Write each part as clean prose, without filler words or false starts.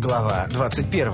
Глава 21.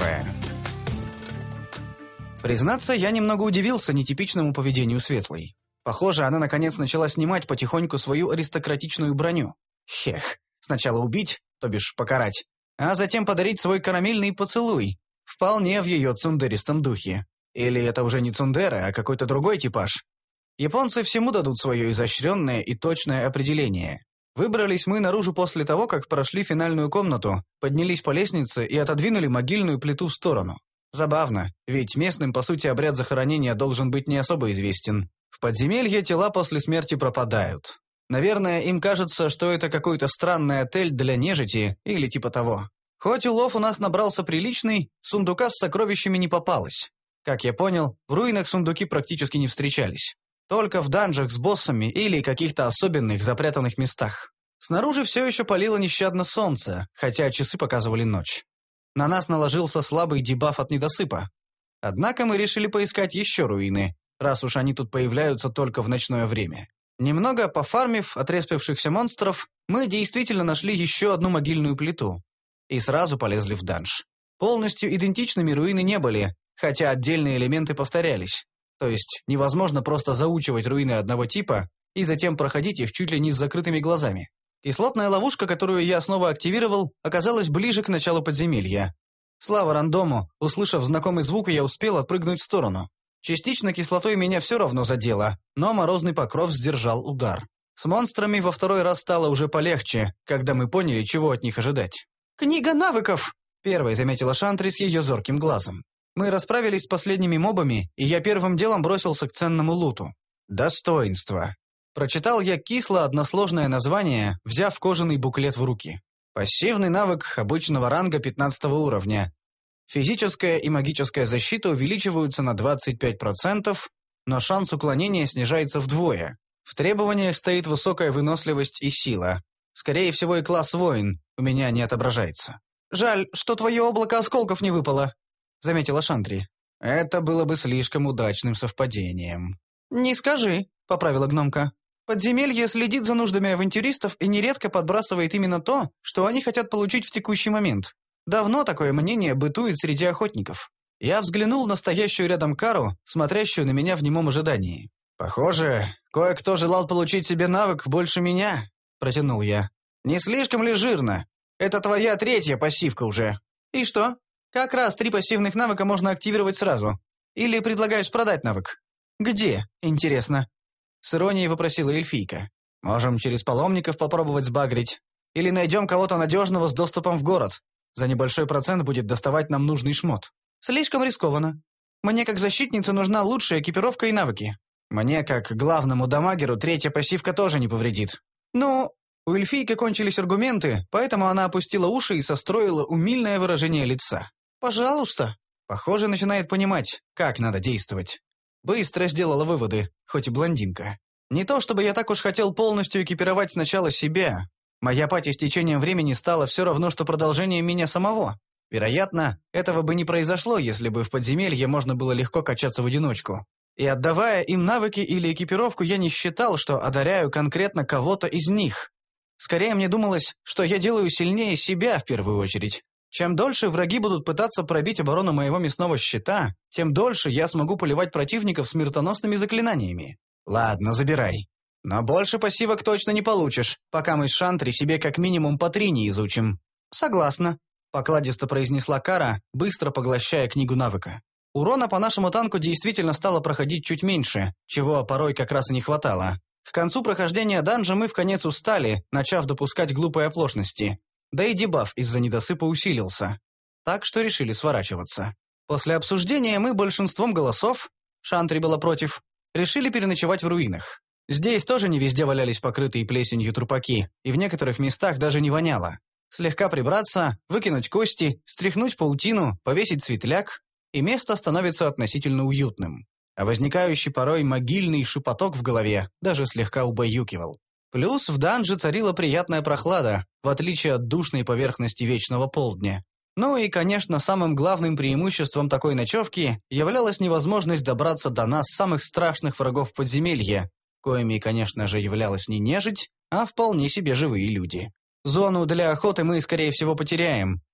Признаться, я немного удивился нетипичному поведению Светлой. Похоже, она наконец начала снимать потихоньку свою аристократичную броню. Хех, сначала убить, то бишь покарать, а затем подарить свой карамельный поцелуй. Вполне в ее цундеристом духе. Или это уже не цундера, а какой-то другой типаж. Японцы всему дадут свое изощренное и точное определение. Выбрались мы наружу после того, как прошли финальную комнату, поднялись по лестнице и отодвинули могильную плиту в сторону. Забавно, ведь местным, по сути, обряд захоронения должен быть не особо известен. В подземелье тела после смерти пропадают. Наверное, им кажется, что это какой-то странный отель для нежити или типа того. Хоть улов у нас набрался приличный, сундука с сокровищами не попалось. Как я понял, в руинах сундуки практически не встречались. Только в данжах с боссами или каких-то особенных запрятанных местах. Снаружи все еще палило нещадно солнце, хотя часы показывали ночь. На нас наложился слабый дебаф от недосыпа. Однако мы решили поискать еще руины, раз уж они тут появляются только в ночное время. Немного пофармив отреспившихся монстров, мы действительно нашли еще одну могильную плиту. И сразу полезли в данж. Полностью идентичными руины не были, хотя отдельные элементы повторялись. То есть невозможно просто заучивать руины одного типа и затем проходить их чуть ли не с закрытыми глазами. Кислотная ловушка, которую я снова активировал, оказалась ближе к началу подземелья. Слава рандому, услышав знакомый звук, я успел отпрыгнуть в сторону. Частично кислотой меня все равно задело, но морозный покров сдержал удар. С монстрами во второй раз стало уже полегче, когда мы поняли, чего от них ожидать. «Книга навыков!» — первой заметила Шантри с ее зорким глазом. Мы расправились с последними мобами, и я первым делом бросился к ценному луту. «Достоинство». Прочитал я кисло односложное название, взяв кожаный буклет в руки. Пассивный навык обычного ранга 15 уровня. Физическая и магическая защита увеличиваются на 25%, но шанс уклонения снижается вдвое. В требованиях стоит высокая выносливость и сила. Скорее всего, и класс воин у меня не отображается. «Жаль, что твое облако осколков не выпало», — заметила Шантри. «Это было бы слишком удачным совпадением». «Не скажи», — поправила гномка. «Подземелье следит за нуждами авантюристов и нередко подбрасывает именно то, что они хотят получить в текущий момент. Давно такое мнение бытует среди охотников». Я взглянул на стоящую рядом Кару, смотрящую на меня в немом ожидании. «Похоже, кое-кто желал получить себе навык больше меня», — протянул я. «Не слишком ли жирно? Это твоя третья пассивка уже». «И что? Как раз 3 пассивных навыка можно активировать сразу. Или предлагаешь продать навык?» «Где? Интересно?» С иронией вопросила эльфийка. «Можем через паломников попробовать сбагрить. Или найдем кого-то надежного с доступом в город. За небольшой процент будет доставать нам нужный шмот». «Слишком рискованно. Мне как защитнице нужна лучшая экипировка и навыки». «Мне как главному дамагеру 3-я пассивка тоже не повредит». «Ну...» У эльфийки кончились аргументы, поэтому она опустила уши и состроила умильное выражение лица. «Пожалуйста». Похоже, начинает понимать, как надо действовать. Быстро сделала выводы, хоть и блондинка. Не то чтобы я так уж хотел полностью экипировать сначала себя. Моя пати с течением времени стала все равно, что продолжением меня самого. Вероятно, этого бы не произошло, если бы в подземелье можно было легко качаться в одиночку. И отдавая им навыки или экипировку, я не считал, что одаряю конкретно кого-то из них. Скорее мне думалось, что я делаю сильнее себя в первую очередь. Чем дольше враги будут пытаться пробить оборону моего мясного щита, тем дольше я смогу поливать противников смертоносными заклинаниями. Ладно, забирай. Но больше пассивок точно не получишь, пока мы с Шантри себе как минимум по 3 не изучим. Согласна, покладисто произнесла Кара, быстро поглощая книгу навыка. Урона по нашему танку действительно стало проходить чуть меньше, чего порой как раз и не хватало. К концу прохождения данжа мы вконец устали, начав допускать глупые оплошности. Да и дебаф из-за недосыпа усилился. Так что решили сворачиваться. После обсуждения мы большинством голосов, Шантри была против, решили переночевать в руинах. Здесь тоже не везде валялись покрытые плесенью трупаки, и в некоторых местах даже не воняло. Слегка прибраться, выкинуть кости, стряхнуть паутину, повесить светляк, и место становится относительно уютным. А возникающий порой могильный шепоток в голове даже слегка убаюкивал. Плюс в данже царила приятная прохлада, в отличие от душной поверхности вечного полдня. Ну и, конечно, самым главным преимуществом такой ночевки являлась невозможность добраться до нас самых страшных врагов подземелья, коими, конечно же, являлась не нежить, а вполне себе живые люди. Зону для охоты мы, скорее всего, потеряем.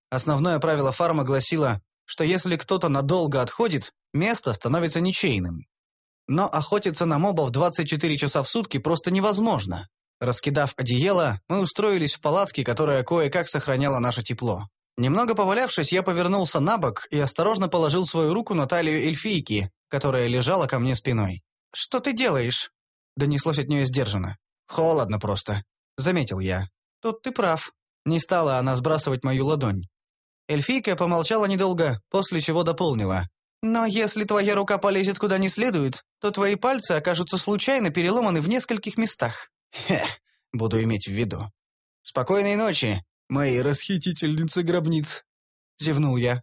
Основное правило фарма гласило, что если кто-то надолго отходит, место становится ничейным. Но охотиться на мобов 24 часа в сутки просто невозможно. Раскидав одеяло, мы устроились в палатке, которая кое-как сохраняла наше тепло. Немного повалявшись, я повернулся на бок и осторожно положил свою руку на талию эльфийки, которая лежала ко мне спиной. «Что ты делаешь?» — донеслось от нее сдержанно. «Холодно просто», — заметил я. «Тут ты прав». Не стала она сбрасывать мою ладонь. Эльфийка помолчала недолго, после чего дополнила. «Но если твоя рука полезет куда не следует, то твои пальцы окажутся случайно переломаны в нескольких местах». «Хе, буду иметь в виду». «Спокойной ночи, мои расхитительницы гробниц», — зевнул я.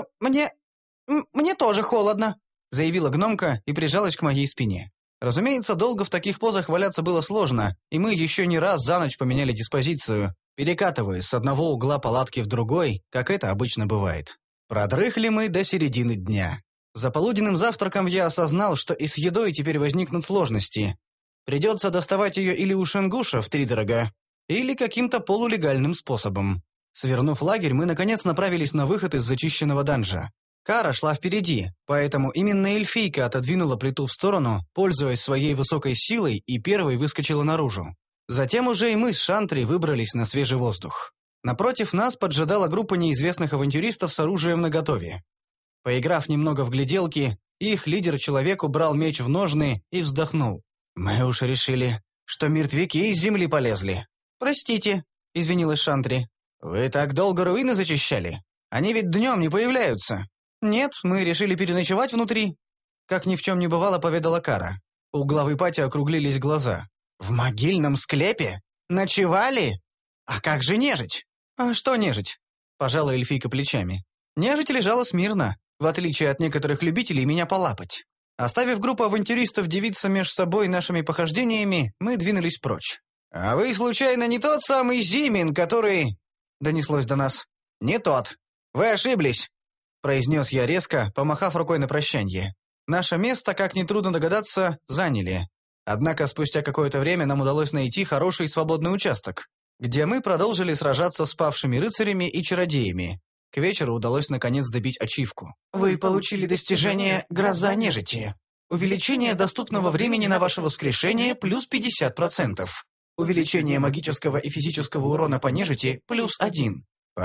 «Мне тоже холодно», — заявила гномка и прижалась к моей спине. Разумеется, долго в таких позах валяться было сложно, и мы еще не раз за ночь поменяли диспозицию, перекатываясь с одного угла палатки в другой, как это обычно бывает. Продрыхли мы до середины дня. За полуденным завтраком я осознал, что и с едой теперь возникнут сложности. Придется доставать ее или у шенгуша втридорога, или каким-то полулегальным способом. Свернув лагерь, мы наконец направились на выход из зачищенного данжа. Кара шла впереди, поэтому именно эльфийка отодвинула плиту в сторону, пользуясь своей высокой силой, и первой выскочила наружу. Затем уже и мы с Шантри выбрались на свежий воздух. Напротив нас поджидала группа неизвестных авантюристов с оружием наготове. Поиграв немного в гляделки, их лидер-человек убрал меч в ножны и вздохнул. «Мы уж решили, что мертвяки из земли полезли». «Простите», — извинилась Шантри. «Вы так долго руины зачищали? Они ведь днем не появляются». «Нет, мы решили переночевать внутри», — как ни в чем не бывало, поведала Кара. У главы пати округлились глаза. «В могильном склепе? Ночевали? А как же нежить?» «А что нежить?» — пожала эльфийка плечами. «Нежить лежала смирно, в отличие от некоторых любителей меня полапать». Оставив группу авантюристов делиться меж собой нашими похождениями, мы двинулись прочь. «А вы, случайно, не тот самый Зимин, который...» — донеслось до нас. «Не тот. Вы ошиблись», — произнес я резко, помахав рукой на прощанье. Наше место, как нетрудно догадаться, заняли. Однако спустя какое-то время нам удалось найти хороший свободный участок, где мы продолжили сражаться с павшими рыцарями и чародеями. К вечеру удалось наконец добить ачивку. Вы получили достижение «Гроза нежити». Увеличение доступного времени на ваше воскрешение плюс 50%. Увеличение магического и физического урона по нежити плюс 1.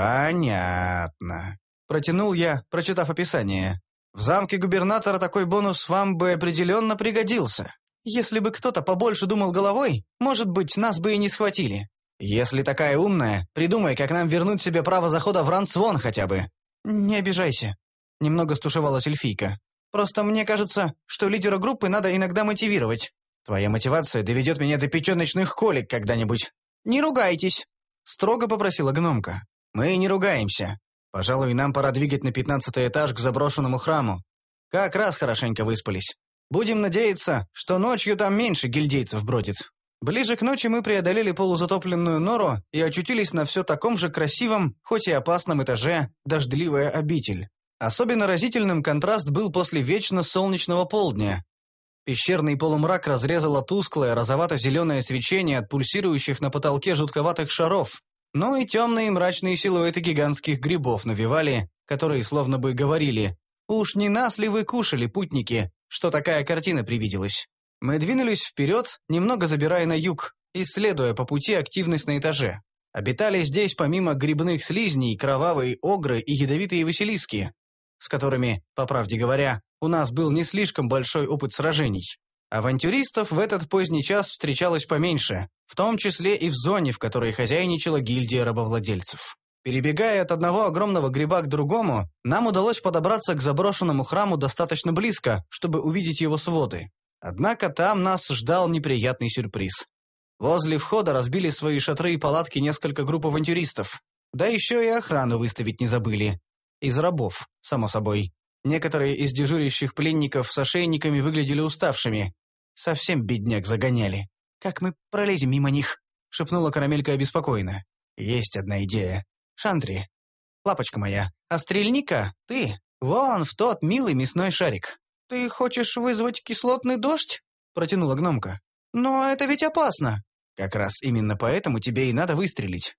Понятно. Протянул я, прочитав описание. В замке губернатора такой бонус вам бы определенно пригодился. Если бы кто-то побольше думал головой, может быть, нас бы и не схватили. Если такая умная, придумай, как нам вернуть себе право захода в Рансвон хотя бы. Не обижайся. Немного стушевалась эльфийка. Просто мне кажется, что лидера группы надо иногда мотивировать. Твоя мотивация доведет меня до печеночных колик когда-нибудь. Не ругайтесь, строго попросила гномка. Мы не ругаемся. Пожалуй, нам пора двигать на 15-й этаж к заброшенному храму. Как раз хорошенько выспались. Будем надеяться, что ночью там меньше гильдейцев бродит. Ближе к ночи мы преодолели полузатопленную нору и очутились на все таком же красивом, хоть и опасном этаже, дождливая обитель. Особенно разительным контраст был после вечно солнечного полдня. Пещерный полумрак разрезало тусклое розовато-зеленое свечение от пульсирующих на потолке жутковатых шаров, но и темные мрачные силуэты гигантских грибов навевали, которые словно бы говорили: «Уж не нас ли вы кушали, путники, что такая картина привиделась?» Мы двинулись вперед, немного забирая на юг, исследуя по пути активность на этаже. Обитали здесь помимо грибных слизней кровавые огры и ядовитые василиски, с которыми, по правде говоря, у нас был не слишком большой опыт сражений. Авантюристов в этот поздний час встречалось поменьше, в том числе и в зоне, в которой хозяйничала гильдия рабовладельцев. Перебегая от одного огромного гриба к другому, нам удалось подобраться к заброшенному храму достаточно близко, чтобы увидеть его своды. Однако там нас ждал неприятный сюрприз. Возле входа разбили свои шатры и палатки несколько групп авантюристов. Да еще и охрану выставить не забыли. Из рабов, само собой. Некоторые из дежурящих пленников с ошейниками выглядели уставшими. Совсем бедняк загоняли. «Как мы пролезем мимо них?» — шепнула Карамелька обеспокоенно. «Есть одна идея. Шантри, лапочка моя, а стрельни-ка ты вон в тот милый мясной шарик». «Ты хочешь вызвать кислотный дождь?» — протянула гномка. «Но это ведь опасно». «Как раз именно поэтому тебе и надо выстрелить.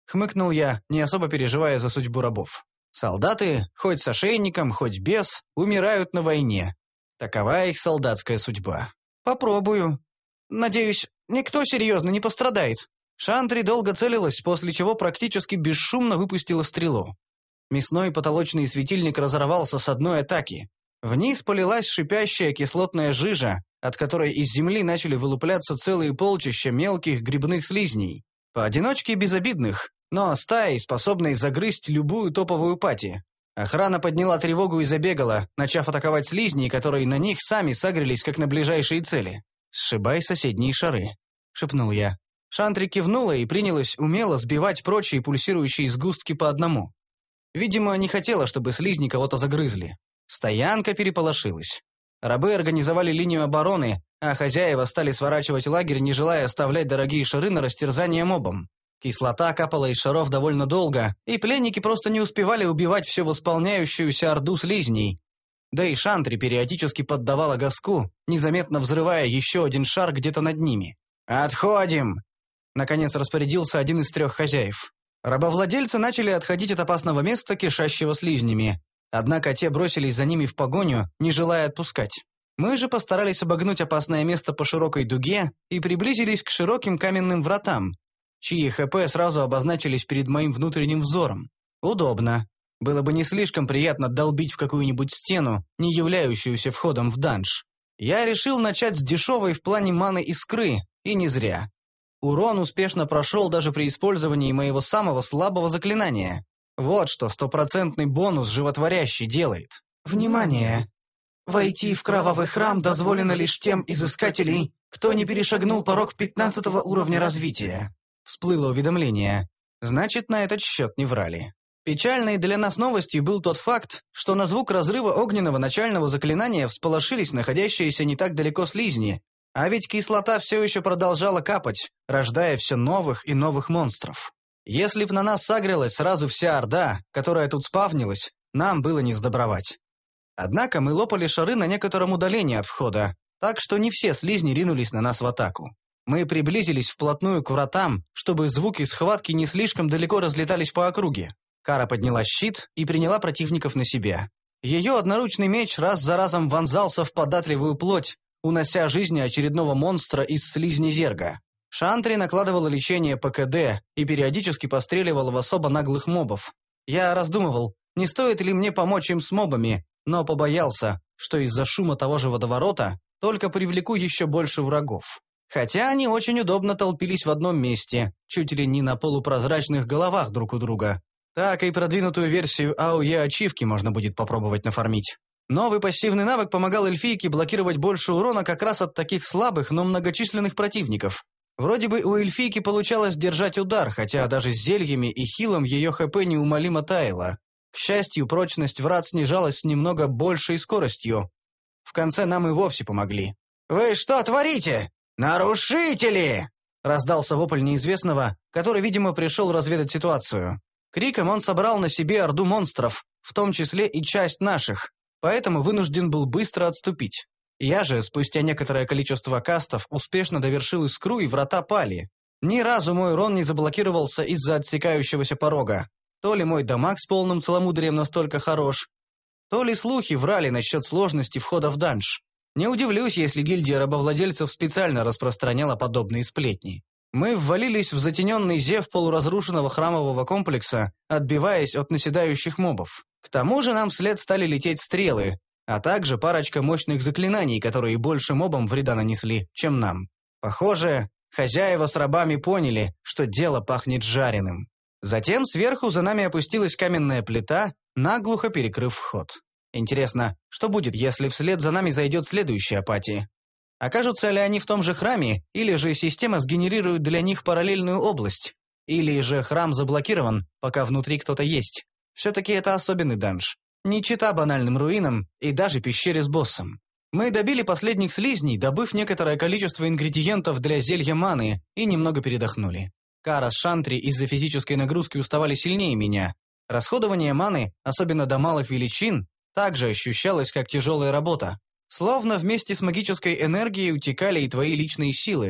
Хмыкнул я, не особо переживая за судьбу рабов. Солдаты, хоть с ошейником, хоть без, умирают на войне. Такова их солдатская судьба. Попробую. Надеюсь, никто серьезно не пострадает. Шантри долго целилась, после чего практически бесшумно выпустила стрелу. Мясной потолочный светильник разорвался с одной атаки. Вниз полилась шипящая кислотная жижа, от которой из земли начали вылупляться целые полчища мелких грибных слизней. Поодиночке безобидных, но стаей, способной загрызть любую топовую пати. Охрана подняла тревогу и забегала, начав атаковать слизней, которые на них сами сагрились, как на ближайшие цели. «Сшибай соседние шары», — шепнул я. Шантри кивнула и принялась умело сбивать прочие пульсирующие сгустки по одному. Видимо, не хотела, чтобы слизни кого-то загрызли. Стоянка переполошилась. Рабы организовали линию обороны, а хозяева стали сворачивать лагерь, не желая оставлять дорогие шары на растерзание мобам. Кислота капала из шаров довольно долго, и пленники просто не успевали убивать всю восполняющуюся орду слизней. Да и Шантри периодически поддавала газку, незаметно взрывая еще один шар где-то над ними. «Отходим!» — наконец распорядился один из 3 хозяев. Рабовладельцы начали отходить от опасного места, кишащего слизнями. Однако те бросились за ними в погоню, не желая отпускать. Мы же постарались обогнуть опасное место по широкой дуге и приблизились к широким каменным вратам, чьи ХП сразу обозначились перед моим внутренним взором. Удобно. Было бы не слишком приятно долбить в какую-нибудь стену, не являющуюся входом в данж. Я решил начать с дешевой в плане маны искры, и не зря. Урон успешно прошел даже при использовании моего самого слабого заклинания. Вот что 100% бонус животворящий делает. Внимание! Войти в кровавый храм дозволено лишь тем из искателей, кто не перешагнул порог 15-го уровня развития. Всплыло уведомление. Значит, на этот счет не врали. Печальной для нас новостью был тот факт, что на звук разрыва огненного начального заклинания всполошились находящиеся не так далеко слизни, а ведь кислота все еще продолжала капать, рождая все новых и новых монстров. Если б на нас сагрилась сразу вся орда, которая тут спавнилась, нам было не сдобровать. Однако мы лопали шары на некотором удалении от входа, так что не все слизни ринулись на нас в атаку. Мы приблизились вплотную к вратам, чтобы звуки схватки не слишком далеко разлетались по округе. Кара подняла щит и приняла противников на себя. Ее одноручный меч раз за разом вонзался в податливую плоть, унося жизни очередного монстра из слизни зерга. Шантри накладывала лечение по КД и периодически постреливала в особо наглых мобов. Я раздумывал, не стоит ли мне помочь им с мобами, но побоялся, что из-за шума того же водоворота только привлеку еще больше врагов. Хотя они очень удобно толпились в одном месте, чуть ли не на полупрозрачных головах друг у друга. Так и продвинутую версию АОЕ-ачивки можно будет попробовать нафармить. Новый пассивный навык помогал эльфийке блокировать больше урона как раз от таких слабых, но многочисленных противников. Вроде бы у эльфийки получалось держать удар, хотя даже с зельями и хилом ее ХП неумолимо таяло. К счастью, прочность врат снижалась с немного большей скоростью. В конце нам и вовсе помогли. «Вы что творите? Нарушители!» Раздался вопль неизвестного, который, видимо, пришел разведать ситуацию. Криком он собрал на себе орду монстров, в том числе и часть наших, поэтому вынужден был быстро отступить. Я же, спустя некоторое количество кастов, успешно довершил искру, и врата пали. Ни разу мой урон не заблокировался из-за отсекающегося порога. То ли мой дамаг с полным целомудрием настолько хорош, то ли слухи врали насчет сложности входа в данж. Не удивлюсь, если гильдия рабовладельцев специально распространяла подобные сплетни. Мы ввалились в затененный зев полуразрушенного храмового комплекса, отбиваясь от наседающих мобов. К тому же нам вслед стали лететь стрелы, а также парочка мощных заклинаний, которые больше мобам вреда нанесли, чем нам. Похоже, хозяева с рабами поняли, что дело пахнет жареным. Затем сверху за нами опустилась каменная плита, наглухо перекрыв вход. Интересно, что будет, если вслед за нами зайдет следующая пати? Окажутся ли они в том же храме, или же система сгенерирует для них параллельную область? Или же храм заблокирован, пока внутри кто-то есть? Все-таки это особенный данж. Не чита банальным руинам и даже пещере с боссом. Мы добили последних слизней, добыв некоторое количество ингредиентов для зелья маны, и немного передохнули. Кара с Шантри из-за физической нагрузки уставали сильнее меня. Расходование маны, особенно до малых величин, также ощущалось как тяжелая работа. Словно вместе с магической энергией утекали и твои личные силы.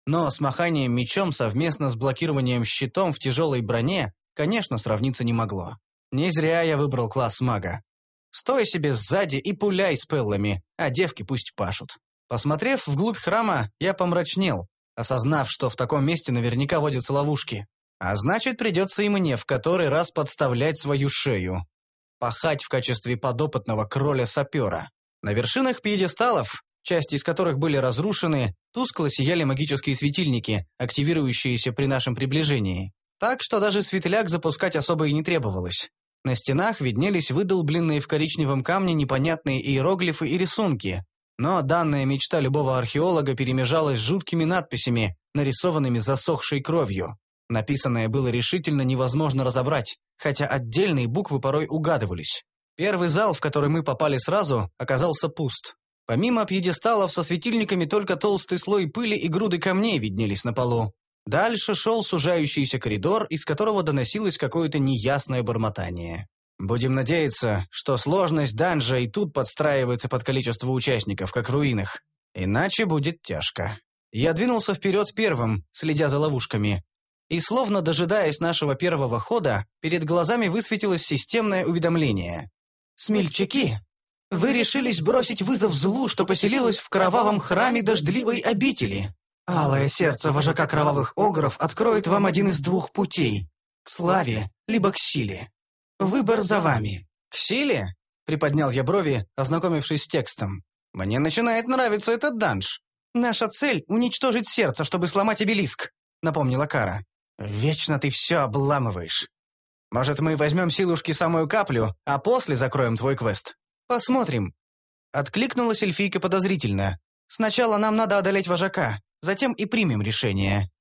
Но с маханием мечом совместно с блокированием щитом в тяжелой броне, конечно, сравниться не могло. Не зря я выбрал класс мага. Стой себе сзади и пуляй спеллами, а девки пусть пашут. Посмотрев вглубь храма, я помрачнел, осознав, что в таком месте наверняка водятся ловушки. А значит, придется и мне в который раз подставлять свою шею. Пахать в качестве подопытного кроля-сапера. На вершинах пьедесталов, части из которых были разрушены, тускло сияли магические светильники, активирующиеся при нашем приближении. Так что даже светляк запускать особо и не требовалось. На стенах виднелись выдолбленные в коричневом камне непонятные иероглифы и рисунки. Но данная мечта любого археолога перемежалась с жуткими надписями, нарисованными засохшей кровью. Написанное было решительно невозможно разобрать, хотя отдельные буквы порой угадывались. Первый зал, в который мы попали сразу, оказался пуст. Помимо пьедесталов со светильниками только толстый слой пыли и груды камней виднелись на полу. Дальше шел сужающийся коридор, из которого доносилось какое-то неясное бормотание. Будем надеяться, что сложность данжа и тут подстраивается под количество участников, как в руинах. Иначе будет тяжко. Я двинулся вперед первым, следя за ловушками. И словно дожидаясь нашего первого хода, перед глазами высветилось системное уведомление. «Смельчаки, вы решились бросить вызов злу, что поселилось в кровавом храме дождливой обители. Алое сердце вожака кровавых огров откроет вам один из двух путей – к славе, либо к силе. Выбор за вами». «К силе?» – приподнял я брови, ознакомившись с текстом. «Мне начинает нравиться этот данж. Наша цель – уничтожить сердце, чтобы сломать обелиск», – напомнила Кара. «Вечно ты все обламываешь. Может, мы возьмем силушки самую каплю, а после закроем твой квест? Посмотрим». Откликнулась эльфийка подозрительно. «Сначала нам надо одолеть вожака, затем и примем решение».